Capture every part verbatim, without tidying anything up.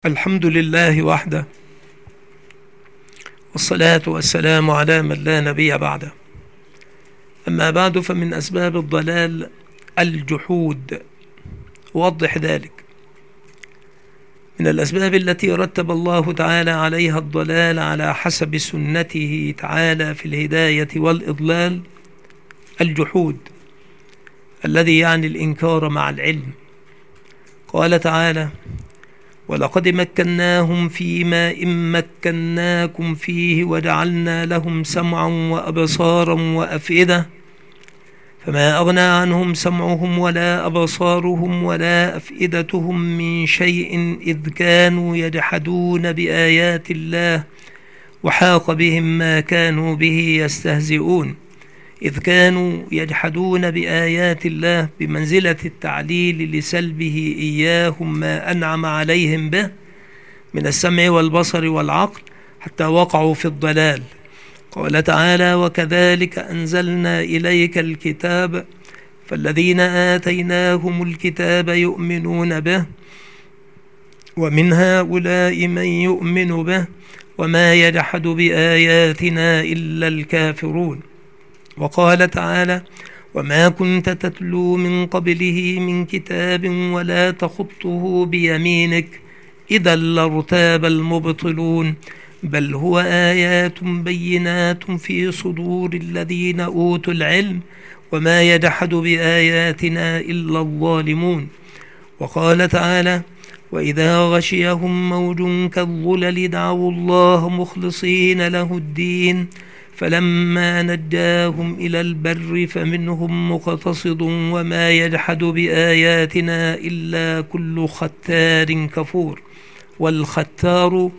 الحمد لله وحده، والصلاة والسلام على من لا نبي بعده. أما بعد، فمن أسباب الضلال الجحود. أوضح ذلك. من الأسباب التي رتب الله تعالى عليها الضلال على حسب سنته تعالى في الهداية والإضلال الجحود، الذي يعني الإنكار مع العلم. قال تعالى: ولقد مكناهم فيما إن مكناكم فيه وجعلنا لهم سمعا وأبصارا وأفئدة فما أغنى عنهم سمعهم ولا أبصارهم ولا أفئدتهم من شيء إذ كانوا يجحدون بآيات الله وحاق بهم ما كانوا به يستهزئون. إذ كانوا يجحدون بآيات الله بمنزلة التعليل لسلبه إياهم ما أنعم عليهم به من السمع والبصر والعقل حتى وقعوا في الضلال. قال تعالى: وكذلك أنزلنا إليك الكتاب فالذين آتيناهم الكتاب يؤمنون به ومن هؤلاء من يؤمن به وما يجحد بآياتنا إلا الكافرون. وقال تعالى: وما كنت تتلو من قبله من كتاب ولا تخطه بيمينك إذا لارتاب المبطلون بل هو آيات بينات في صدور الذين أوتوا العلم وما يجحد بآياتنا إلا الظالمون. وقال تعالى: وإذا غشيهم موج كالظلل دعوا الله مخلصين له الدين فلما نجاهم إلى البر فمنهم مقتصد وما يجحد بآياتنا إلا كل ختار كفور. والختار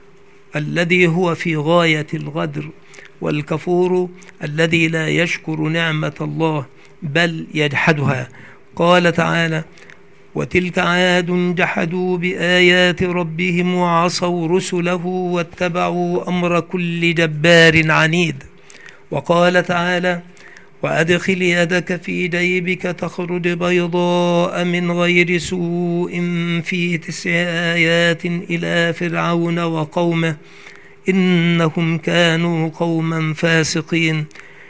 الذي هو في غاية الغدر، والكفور الذي لا يشكر نعمة الله بل يجحدها. قال تعالى: وتلك عاد جحدوا بآيات ربهم وعصوا رسله واتبعوا أمر كل جبار عنيد. وقال تعالى: وأدخل يدك في جيبك تخرج بيضاء من غير سوء في تسع آيات إلى فرعون وقومه إنهم كانوا قوما فاسقين.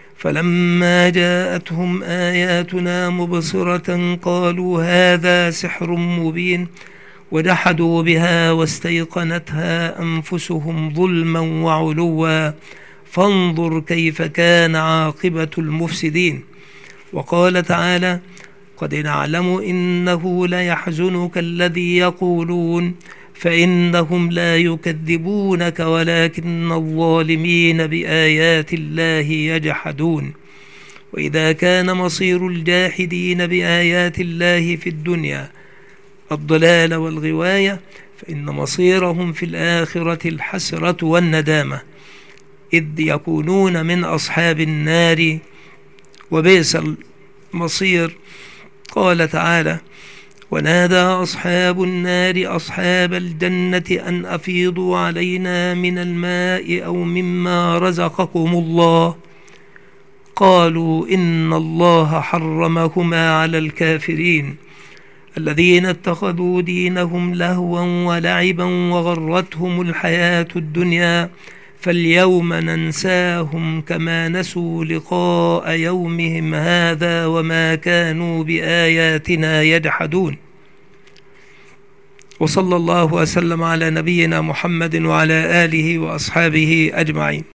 فلما جاءتهم آياتنا مبصرة قالوا هذا سحر مبين وجحدوا بها واستيقنتها أنفسهم ظلما وعلوا فانظر كيف كان عاقبة المفسدين. وقال تعالى: قد نعلم إنه ليحزنك الذي يقولون فإنهم لا يكذبونك ولكن الظالمين بآيات الله يجحدون. وإذا كان مصير الجاحدين بآيات الله في الدنيا الضلال والغواية فإن مصيرهم في الآخرة الحسرة والندامة، إذ يكونون من أصحاب النار وبئس المصير. قال تعالى: ونادى أصحاب النار أصحاب الجنة أن أفيضوا علينا من الماء أو مما رزقكم الله قالوا إن الله حرمهما على الكافرين الذين اتخذوا دينهم لهوا ولعبا وغرتهم الحياة الدنيا فاليوم ننساهم كما نسوا لقاء يومهم هذا وما كانوا بآياتنا يجحدون. وصلى الله وسلم على نبينا محمد وعلى آله وأصحابه أجمعين.